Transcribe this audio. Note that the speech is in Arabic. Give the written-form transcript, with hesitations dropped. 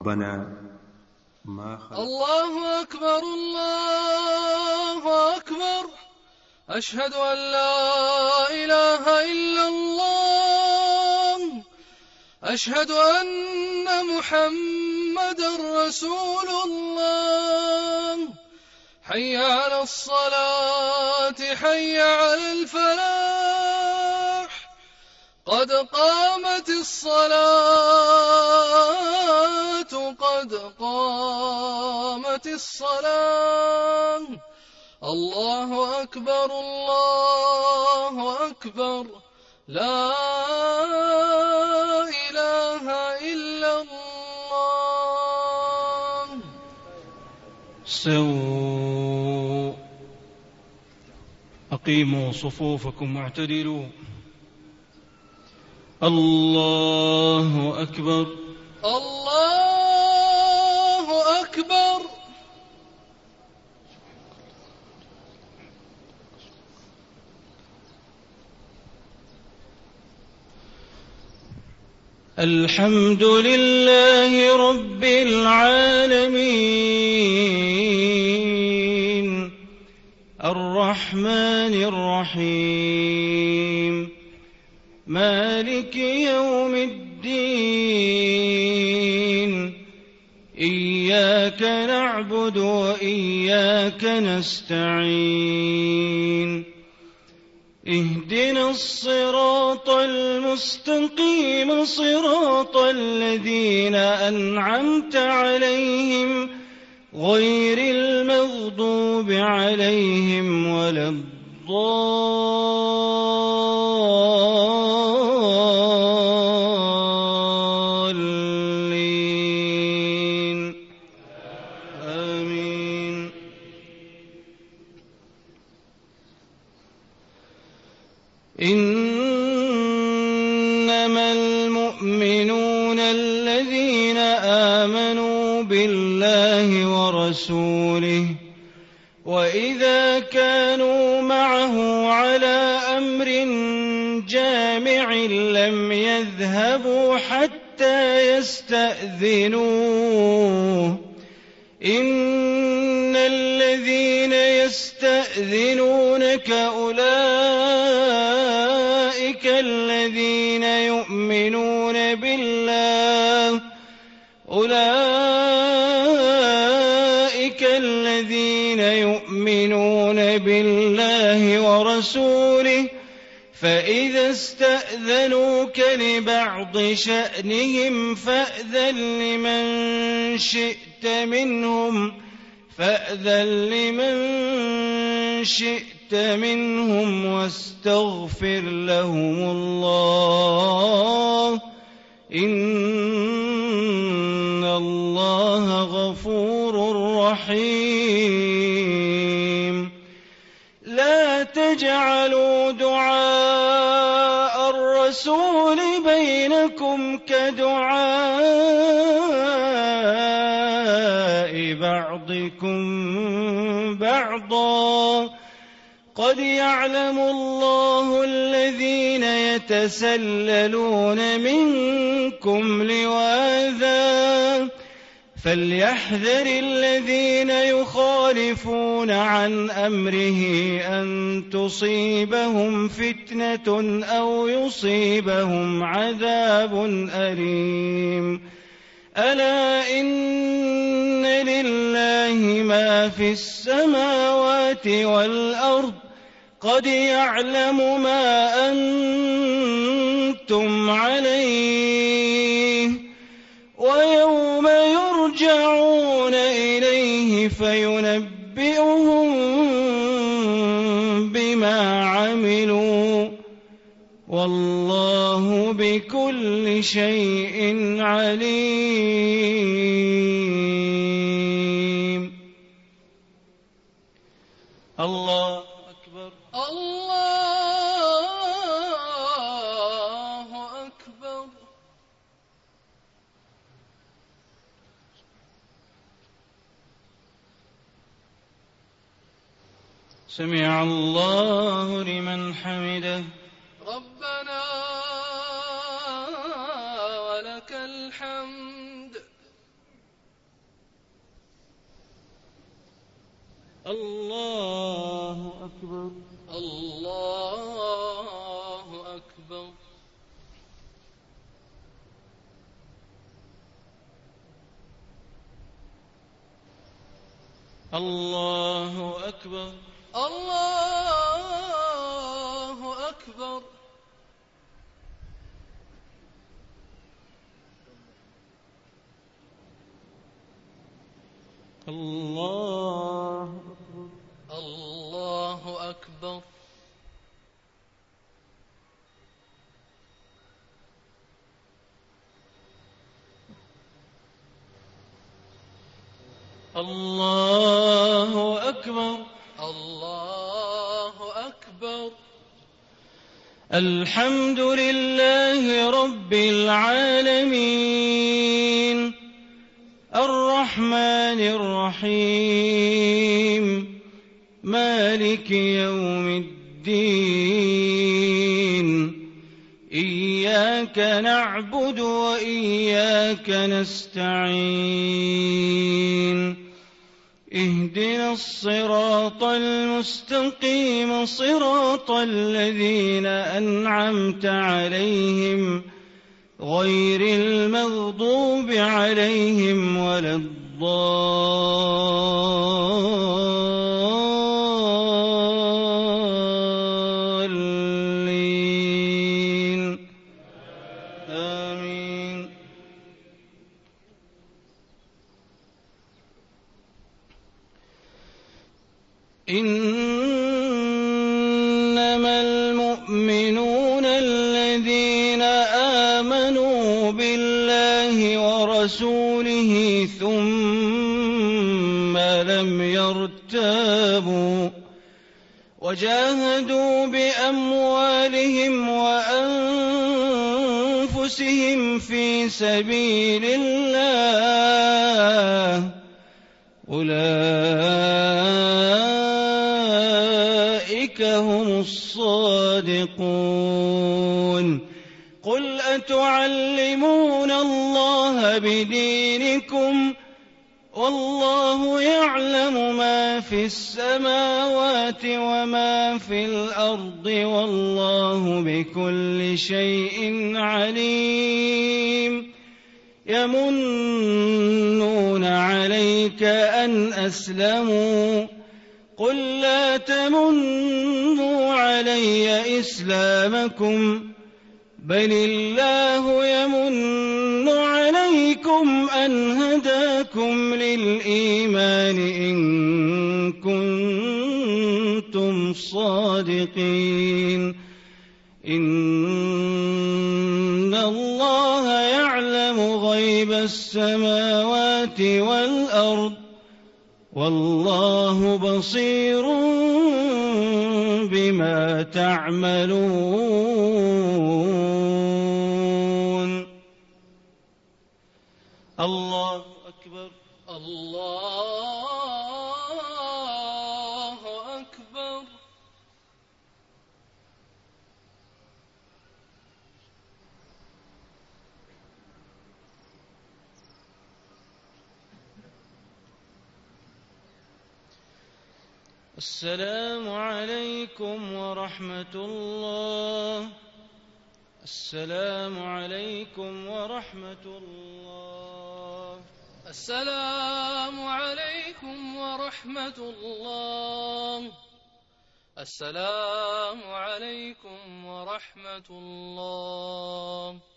ربنا ما خلق. الله أكبر الله أكبر، أشهد أن لا إله إلا الله، أشهد أن محمدا رسول الله. حي على الصلاة حي على الفلاح، قد قامت الصلاة قد قامت الصلاة. الله أكبر الله أكبر، لا إله إلا الله. سووا، أقيموا صفوفكم واعتدلوا. الله أكبر الله أكبر. الحمد لله رب العالمين، الرحمن الرحيم، مالك يوم الدين. إياك نعبد وإياك نستعين، اهدنا الصراط المستقيم، صراط الذين أنعمت عليهم غير المغضوب عليهم ولا الضالين. آمين. إنما المؤمنون الذين آمنوا بالله ورسوله، وإذا كانوا معه على أمر جامع لم يذهبوا حتى يستأذنوه. إن الذين يستأذنونك أولئك الذين يؤمنون بالله ورسوله، فإذا استأذنوك لبعض شأنهم فأذن لمن شئت منهم واستغفر لهم الله، إن الله غفور رحيم. لا تجعلوا دعاء الرسول بينكم كدعاء بعضكم بعضا، قد يعلم الله الذين يتسللون منكم لواذا، فليحذر الذين يخالفون عن أمره أن تصيبهم فتنة أو يصيبهم عذاب أليم. ألا إن لله ما في السماوات والأرض، قد يعلم ما أنتم عليه، ويوم يرجعون إليه فينبئهم بما عملوا، والله بكل شيء عليم. الله أكبر الله أكبر. سمع الله لمن حمده. ربنا ولك الحمد. الله أكبر. الله أكبر. الله أكبر. الله أكبر. الله أكبر. الله أكبر. الله أكبر. الله أكبر. الحمد لله رب العالمين الرحمن الرحيم مالك يوم الدين إياك نعبد وإياك نستعين اهدنا الصراط المستقيم صراط الذين أنعمت عليهم غير المغضوب عليهم ولا الضالين آمين. إنما المؤمنون الذين آمنوا بالله ورسوله ثم لم يرتابوا وجاهدوا بأموالهم وأنفسهم في سبيل الله أولئك هم الصادقون. قل أتعلمون الله بدينكم والله يعلم ما في السماوات وما في الأرض والله بكل شيء عليم. يمنون عليك أن أسلموا قل لا تمنوا علي إسلامكم بل الله يمن عليكم أن هداكم للإيمان إن كنتم صادقين. إن الله يعلم غيب السماوات والأرض والله بصير بما تعملون. الله أكبر. الله أكبر. السلام عليكم ورحمة الله. السلام عليكم ورحمة الله. السلام عليكم ورحمة الله. السلام عليكم ورحمة الله.